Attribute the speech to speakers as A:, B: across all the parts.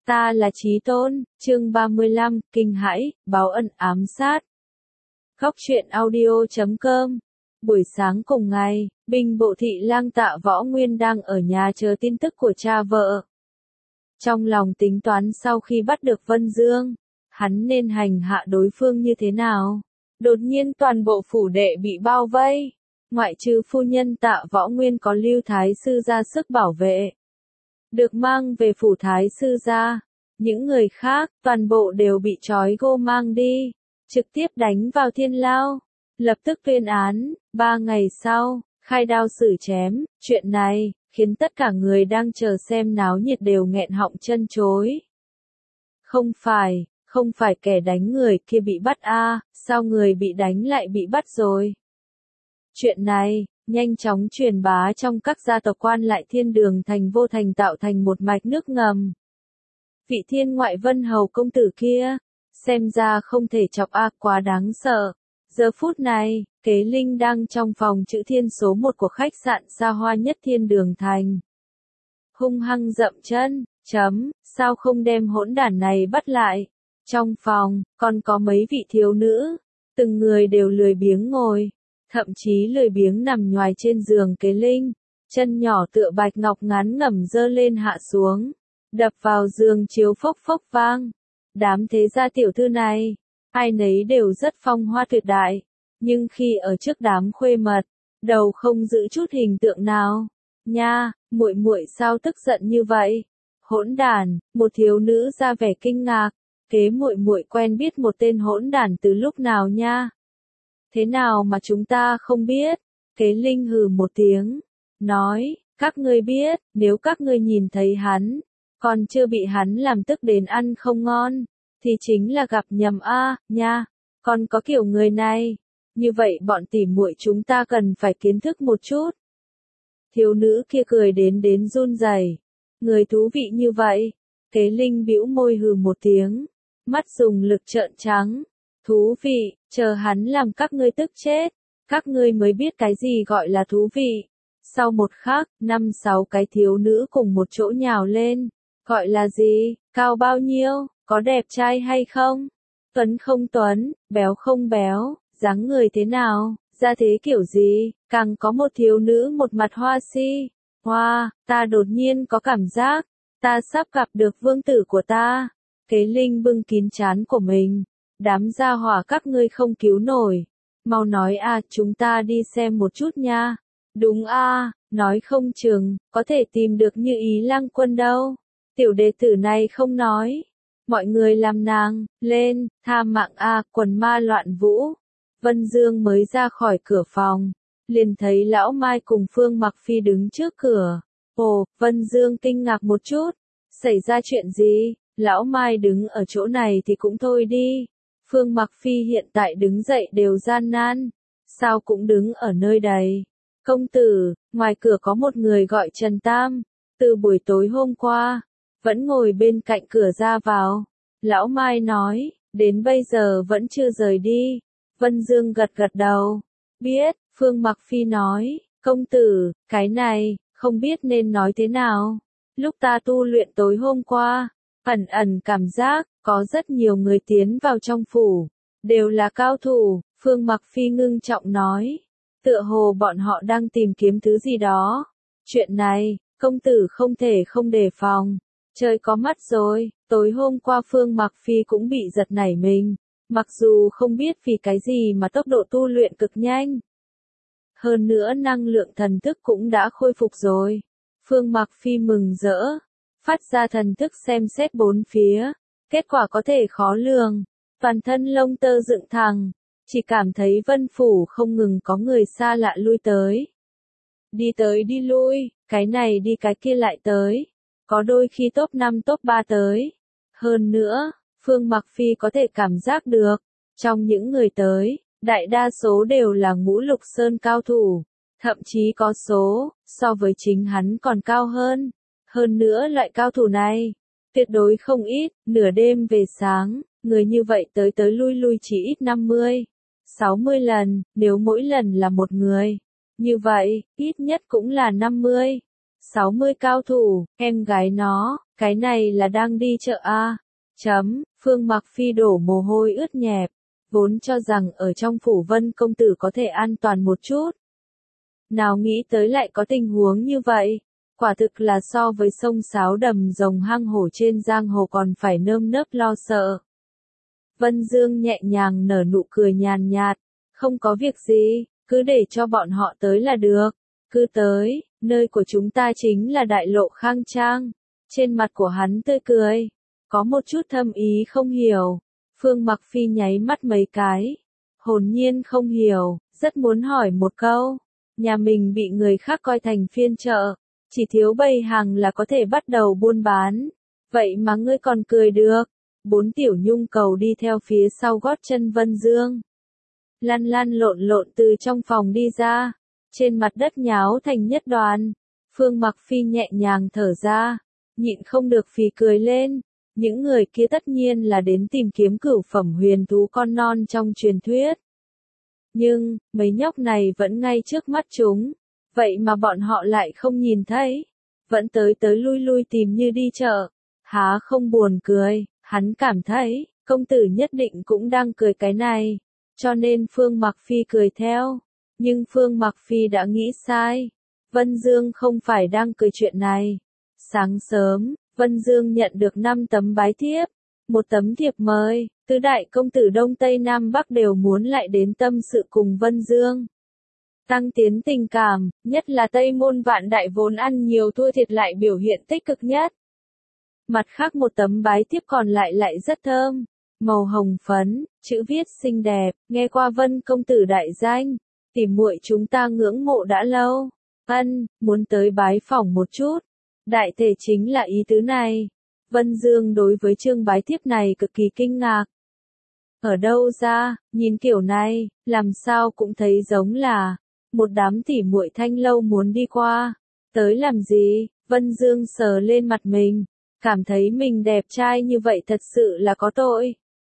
A: Ta là Chí Tôn, chương 35, kinh hãi, báo ân ám sát. Góc truyện audio.com. Buổi sáng cùng ngày, binh bộ thị lang Tạ Võ Nguyên đang ở nhà chờ tin tức của cha vợ. Trong lòng tính toán sau khi bắt được Vân Dương, hắn nên hành hạ đối phương như thế nào. Đột nhiên toàn bộ phủ đệ bị bao vây, ngoại trừ phu nhân Tạ Võ Nguyên có Lưu Thái Sư ra sức bảo vệ. Được mang về phủ Thái Sư gia, những người khác, toàn bộ đều bị trói gô mang đi, trực tiếp đánh vào thiên lao, lập tức tuyên án, 3 ngày sau, khai đao xử chém, chuyện này, khiến tất cả người đang chờ xem náo nhiệt đều nghẹn họng chân chối. Không phải kẻ đánh người kia bị bắt sao người bị đánh lại bị bắt rồi. Chuyện này, nhanh chóng truyền bá trong các gia tộc quan lại thiên đường thành vô thành tạo thành một mạch nước ngầm. Vị thiên ngoại Vân Hầu công tử kia, xem ra không thể chọc quá đáng sợ. Giờ phút này, Kế Linh đang trong phòng chữ thiên số 1 của khách sạn xa hoa nhất thiên đường thành. Hung hăng dậm chân, sao không đem hỗn đản này bắt lại. Trong phòng, còn có mấy vị thiếu nữ, từng người đều lười biếng ngồi, thậm chí lười biếng nằm nhoài trên giường Kế Linh, chân nhỏ tựa bạch ngọc ngắn ngẩm dơ lên hạ xuống, đập vào giường chiếu phốc phốc vang. Đám thế gia tiểu thư này, ai nấy đều rất phong hoa tuyệt đại, nhưng khi ở trước đám khuê mật, đầu không giữ chút hình tượng nào. Nha, muội muội sao tức giận như vậy? Hỗn đản, một thiếu nữ ra vẻ kinh ngạc, Kế muội muội quen biết một tên hỗn đản từ lúc nào nha? Thế nào mà chúng ta không biết? Kế Linh hừ một tiếng, nói, các ngươi biết, nếu các ngươi nhìn thấy hắn, còn chưa bị hắn làm tức đến ăn không ngon, thì chính là gặp nhầm nha, còn có kiểu người này, như vậy bọn tỉ muội chúng ta cần phải kiến thức một chút. Thiếu nữ kia cười đến run rẩy, người thú vị như vậy. Kế Linh bĩu môi hừ một tiếng, mắt dùng lực trợn trắng, thú vị, chờ hắn làm các ngươi tức chết, các ngươi mới biết cái gì gọi là thú vị. Sau một khắc, 5-6 cái thiếu nữ cùng một chỗ nhào lên, gọi là gì, cao bao nhiêu, có đẹp trai hay không, tuấn không tuấn, béo không béo, dáng người thế nào, ra thế kiểu gì, càng có một thiếu nữ một mặt hoa si. Hoa, ta đột nhiên có cảm giác, ta sắp gặp được vương tử của ta. Kế Linh bưng kín trán của mình, đám gia hỏa các ngươi không cứu nổi, mau nói chúng ta đi xem một chút nha. Đúng nói không chừng, có thể tìm được Như Ý Lang Quân đâu. Tiểu đệ tử này không nói. Mọi người làm nàng, lên, tha mạng quần ma loạn vũ. Vân Dương mới ra khỏi cửa phòng, liền thấy Lão Mai cùng Phương Mặc Phi đứng trước cửa. Ồ, Vân Dương kinh ngạc một chút. Xảy ra chuyện gì? Lão Mai đứng ở chỗ này thì cũng thôi đi. Phương Mặc Phi hiện tại đứng dậy đều gian nan. Sao cũng đứng ở nơi đây? Công tử, ngoài cửa có một người gọi Trần Tam. Từ buổi tối hôm qua, vẫn ngồi bên cạnh cửa ra vào. Lão Mai nói, đến bây giờ vẫn chưa rời đi. Vân Dương gật đầu. Biết, Phương Mặc Phi nói, công tử, cái này, không biết nên nói thế nào. Lúc ta tu luyện tối hôm qua, ẩn cảm giác, có rất nhiều người tiến vào trong phủ, đều là cao thủ. Phương Mặc Phi ngưng trọng nói, tựa hồ bọn họ đang tìm kiếm thứ gì đó. Chuyện này, công tử không thể không đề phòng. Trời có mắt rồi, tối hôm qua Phương Mặc Phi cũng bị giật nảy mình, mặc dù không biết vì cái gì mà tốc độ tu luyện cực nhanh. Hơn nữa năng lượng thần thức cũng đã khôi phục rồi. Phương Mặc Phi mừng rỡ, phát ra thần thức xem xét bốn phía, kết quả có thể khó lường, toàn thân lông tơ dựng thẳng, chỉ cảm thấy Vân Phủ không ngừng có người xa lạ lui tới. Đi tới đi lui, cái này đi cái kia lại tới, có đôi khi top 5 top 3 tới. Hơn nữa, Phương Mặc Phi có thể cảm giác được, trong những người tới, đại đa số đều là Ngũ Lục Sơn cao thủ, thậm chí có số, so với chính hắn còn cao hơn. Hơn nữa loại cao thủ này, tuyệt đối không ít, nửa đêm về sáng, người như vậy tới lui chỉ ít 50-60 lần, nếu mỗi lần là một người. Như vậy, ít nhất cũng là 50. 60 cao thủ, em gái nó, cái này là đang đi chợ a. Phương Mặc Phi đổ mồ hôi ướt nhẹp, vốn cho rằng ở trong phủ Vân công tử có thể an toàn một chút. Nào nghĩ tới lại có tình huống như vậy, quả thực là so với sông sáo đầm rồng hang hổ trên giang hồ còn phải nơm nớp lo sợ. Vân Dương nhẹ nhàng nở nụ cười nhàn nhạt, không có việc gì, cứ để cho bọn họ tới là được, cứ tới, nơi của chúng ta chính là đại lộ khang trang. Trên mặt của hắn tươi cười, có một chút thâm ý không hiểu. Phương Mặc Phi nháy mắt mấy cái, hồn nhiên không hiểu, rất muốn hỏi một câu, nhà mình bị người khác coi thành phiên chợ, chỉ thiếu bày hàng là có thể bắt đầu buôn bán, vậy mà ngươi còn cười được. 4 tiểu nhung cầu đi theo phía sau gót chân Vân Dương. Lăn lăn lộn lộn từ trong phòng đi ra, trên mặt đất nháo thành nhất đoàn. Phương Mặc Phi nhẹ nhàng thở ra, nhịn không được phì cười lên. Những người kia tất nhiên là đến tìm kiếm cửu phẩm huyền thú con non trong truyền thuyết. Nhưng, mấy nhóc này vẫn ngay trước mắt chúng, vậy mà bọn họ lại không nhìn thấy, vẫn tới tới lui lui tìm như đi chợ. Há không buồn cười, hắn cảm thấy, công tử nhất định cũng đang cười cái này, cho nên Phương Mặc Phi cười theo. Nhưng Phương Mặc Phi đã nghĩ sai, Vân Dương không phải đang cười chuyện này. Sáng sớm, Vân Dương nhận được 5 tấm bái thiếp, một tấm thiệp mời, tứ đại công tử Đông Tây Nam Bắc đều muốn lại đến tâm sự cùng Vân Dương. Tăng tiến tình cảm, nhất là Tây Môn Vạn Đại vốn ăn nhiều thua thiệt lại biểu hiện tích cực nhất. Mặt khác một tấm bái thiếp còn lại rất thơm, màu hồng phấn, chữ viết xinh đẹp, nghe qua Vân công tử đại danh, tỉ muội chúng ta ngưỡng mộ đã lâu, muốn tới bái phỏng một chút. Đại thể chính là ý tứ này. Vân Dương đối với chương bái thiếp này cực kỳ kinh ngạc. Ở đâu ra, nhìn kiểu này, làm sao cũng thấy giống là một đám tỉ muội thanh lâu muốn đi qua. Tới làm gì? Vân Dương sờ lên mặt mình, cảm thấy mình đẹp trai như vậy thật sự là có tội.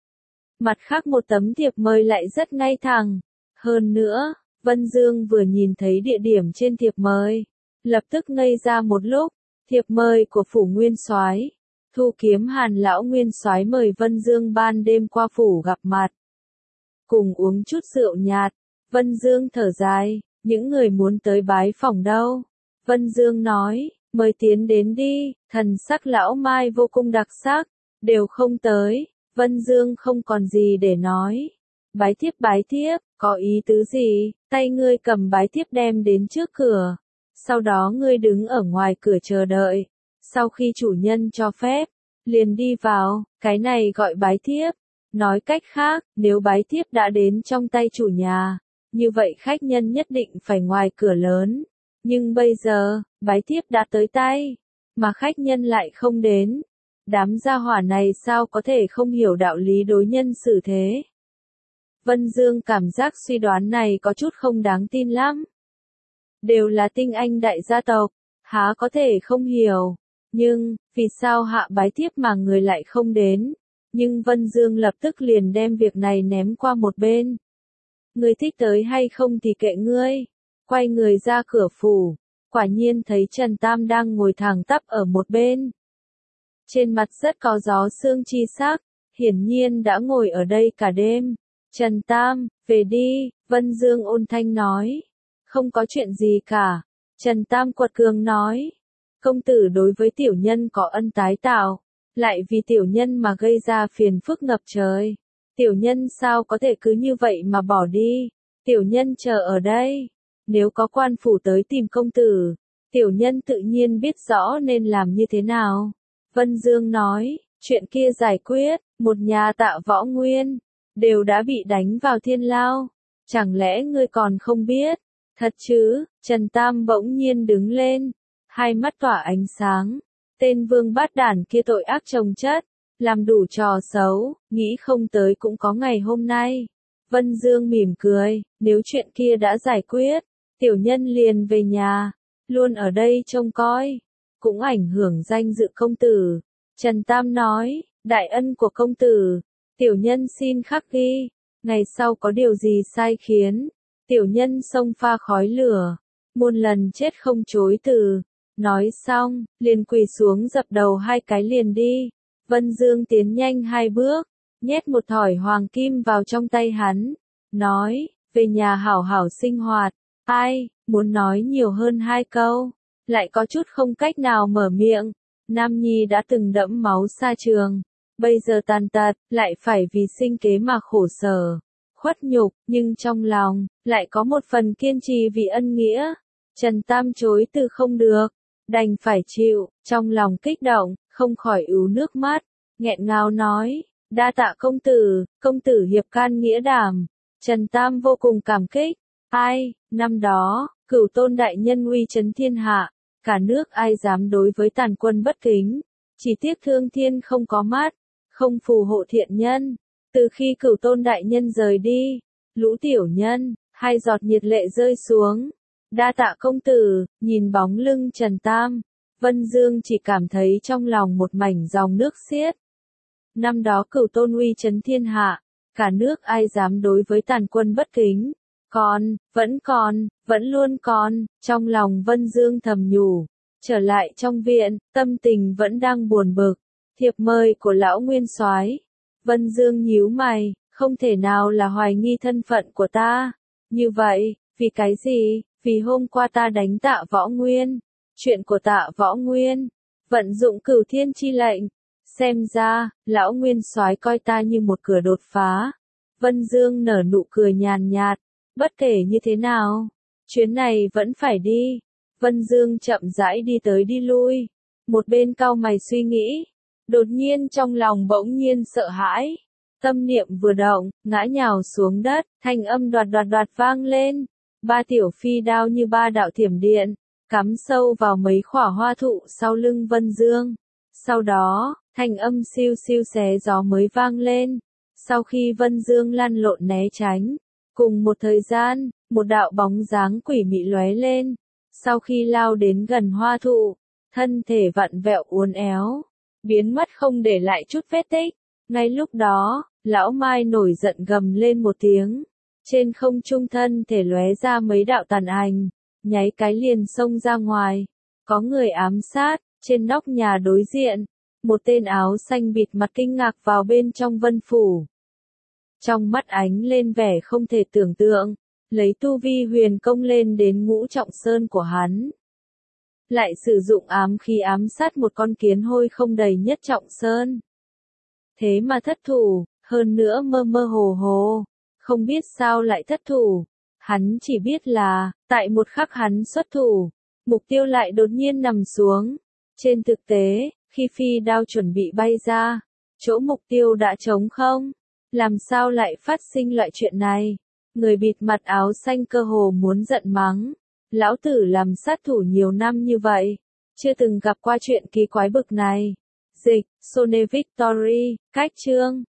A: Mặt khác một tấm thiệp mời lại rất ngay thẳng. Hơn nữa, Vân Dương vừa nhìn thấy địa điểm trên thiệp mời, lập tức ngây ra một lúc. Thiệp mời của phủ Nguyên Soái, Thu Kiếm Hàn lão Nguyên Soái mời Vân Dương ban đêm qua phủ gặp mặt, cùng uống chút rượu nhạt. Vân Dương thở dài, những người muốn tới bái phỏng đâu? Vân Dương nói, mời tiến đến đi. Thần sắc lão Mai vô cùng đặc sắc, đều không tới. Vân Dương không còn gì để nói. Bái thiếp, có ý tứ gì? Tay ngươi cầm bái thiếp đem đến trước cửa. Sau đó ngươi đứng ở ngoài cửa chờ đợi. Sau khi chủ nhân cho phép, liền đi vào, cái này gọi bái thiếp. Nói cách khác, nếu bái thiếp đã đến trong tay chủ nhà, như vậy khách nhân nhất định phải ngoài cửa lớn. Nhưng bây giờ, bái thiếp đã tới tay, mà khách nhân lại không đến. Đám gia hỏa này sao có thể không hiểu đạo lý đối nhân xử thế? Vân Dương cảm giác suy đoán này có chút không đáng tin lắm. Đều là tinh anh đại gia tộc, há có thể không hiểu. Nhưng, vì sao hạ bái thiếp mà người lại không đến? Nhưng Vân Dương lập tức liền đem việc này ném qua một bên. Ngươi thích tới hay không thì kệ ngươi. Quay người ra cửa phủ, quả nhiên thấy Trần Tam đang ngồi thẳng tắp ở một bên. Trên mặt rất có gió sương chi sắc, hiển nhiên đã ngồi ở đây cả đêm. Trần Tam, về đi, Vân Dương ôn thanh nói. Không có chuyện gì cả. Trần Tam quật cường nói. Công tử đối với tiểu nhân có ân tái tạo, lại vì tiểu nhân mà gây ra phiền phức ngập trời. Tiểu nhân sao có thể cứ như vậy mà bỏ đi? Tiểu nhân chờ ở đây. Nếu có quan phủ tới tìm công tử, tiểu nhân tự nhiên biết rõ nên làm như thế nào. Vân Dương nói, chuyện kia giải quyết, một nhà Tạ Võ Nguyên, đều đã bị đánh vào thiên lao. Chẳng lẽ ngươi còn không biết? Thật chứ? Trần Tam bỗng nhiên đứng lên, hai mắt tỏa ánh sáng. Tên vương bát đản kia tội ác chồng chất, làm đủ trò xấu, nghĩ không tới cũng có ngày hôm nay. Vân Dương mỉm cười, nếu chuyện kia đã giải quyết, tiểu nhân liền về nhà, luôn ở đây trông coi, cũng ảnh hưởng danh dự công tử. Trần Tam nói, đại ân của công tử, tiểu nhân xin khắc ghi, ngày sau có điều gì sai khiến, tiểu nhân xông pha khói lửa, muôn lần chết không chối từ. Nói xong, liền quỳ xuống dập đầu 2 cái liền đi. Vân Dương tiến nhanh 2 bước, nhét một thỏi hoàng kim vào trong tay hắn, nói, về nhà hảo hảo sinh hoạt. Ai, muốn nói nhiều hơn 2 câu, lại có chút không cách nào mở miệng. Nam Nhi đã từng đẫm máu xa trường, bây giờ tàn tật, lại phải vì sinh kế mà khổ sở, khuất nhục, nhưng trong lòng, lại có một phần kiên trì vì ân nghĩa. Trần Tam chối từ không được, đành phải chịu, trong lòng kích động, không khỏi ứa nước mắt, nghẹn ngào nói, đa tạ công tử hiệp can nghĩa đảm. Trần Tam vô cùng cảm kích, ai, năm đó, Cửu Tôn đại nhân uy chấn thiên hạ, cả nước ai dám đối với tàn quân bất kính, chỉ tiếc thương thiên không có mắt, không phù hộ thiện nhân. Từ khi Cửu Tôn đại nhân rời đi, lũ tiểu nhân, 2 giọt nhiệt lệ rơi xuống. Đa tạ công tử. Nhìn bóng lưng Trần Tam, Vân Dương chỉ cảm thấy trong lòng một mảnh dòng nước xiết. Năm đó Cửu Tôn uy chấn thiên hạ, cả nước ai dám đối với tàn quân bất kính, vẫn luôn còn, trong lòng Vân Dương thầm nhủ. Trở lại trong viện, tâm tình vẫn đang buồn bực. Thiệp mời của lão nguyên soái. Vân Dương nhíu mày, không thể nào là hoài nghi thân phận của ta. Như vậy, vì cái gì? Vì hôm qua ta đánh Tạ Võ Nguyên. Chuyện của Tạ Võ Nguyên, vận dụng Cửu Thiên chi lệnh. Xem ra, lão nguyên soái coi ta như một cửa đột phá. Vân Dương nở nụ cười nhàn nhạt, bất kể như thế nào, chuyến này vẫn phải đi. Vân Dương chậm rãi đi tới đi lui, một bên cau mày suy nghĩ, đột nhiên trong lòng bỗng nhiên sợ hãi. Tâm niệm vừa động, ngã nhào xuống đất, thanh âm đoạt vang lên. 3 tiểu phi đao như 3 đạo thiểm điện, cắm sâu vào mấy khỏa hoa thụ sau lưng Vân Dương. Sau đó, thanh âm siêu siêu xé gió mới vang lên. Sau khi Vân Dương lăn lộn né tránh, cùng một thời gian, một đạo bóng dáng quỷ mị lóe lên. Sau khi lao đến gần hoa thụ, thân thể vặn vẹo uốn éo, biến mất không để lại chút vết tích. Ngay lúc đó, lão Mai nổi giận gầm lên một tiếng. Trên không trung thân thể lóe ra mấy đạo tàn ảnh, nháy cái liền xông ra ngoài. Có người ám sát, trên nóc nhà đối diện, một tên áo xanh bịt mặt kinh ngạc vào bên trong Vân Phủ. Trong mắt ánh lên vẻ không thể tưởng tượng, lấy tu vi huyền công lên đến ngũ trọng sơn của hắn. Lại sử dụng ám khí ám sát một con kiến hôi không đầy nhất trọng sơn. Thế mà thất thủ, hơn nữa mơ mơ hồ hồ, không biết sao lại thất thủ. Hắn chỉ biết là, tại một khắc hắn xuất thủ, mục tiêu lại đột nhiên nằm xuống. Trên thực tế, khi phi đao chuẩn bị bay ra, chỗ mục tiêu đã trống không. Làm sao lại phát sinh loại chuyện này? Người bịt mặt áo xanh cơ hồ muốn giận mắng. Lão tử làm sát thủ nhiều năm như vậy, chưa từng gặp qua chuyện kỳ quái bực này. Dịch, Sone Victory, cách chương.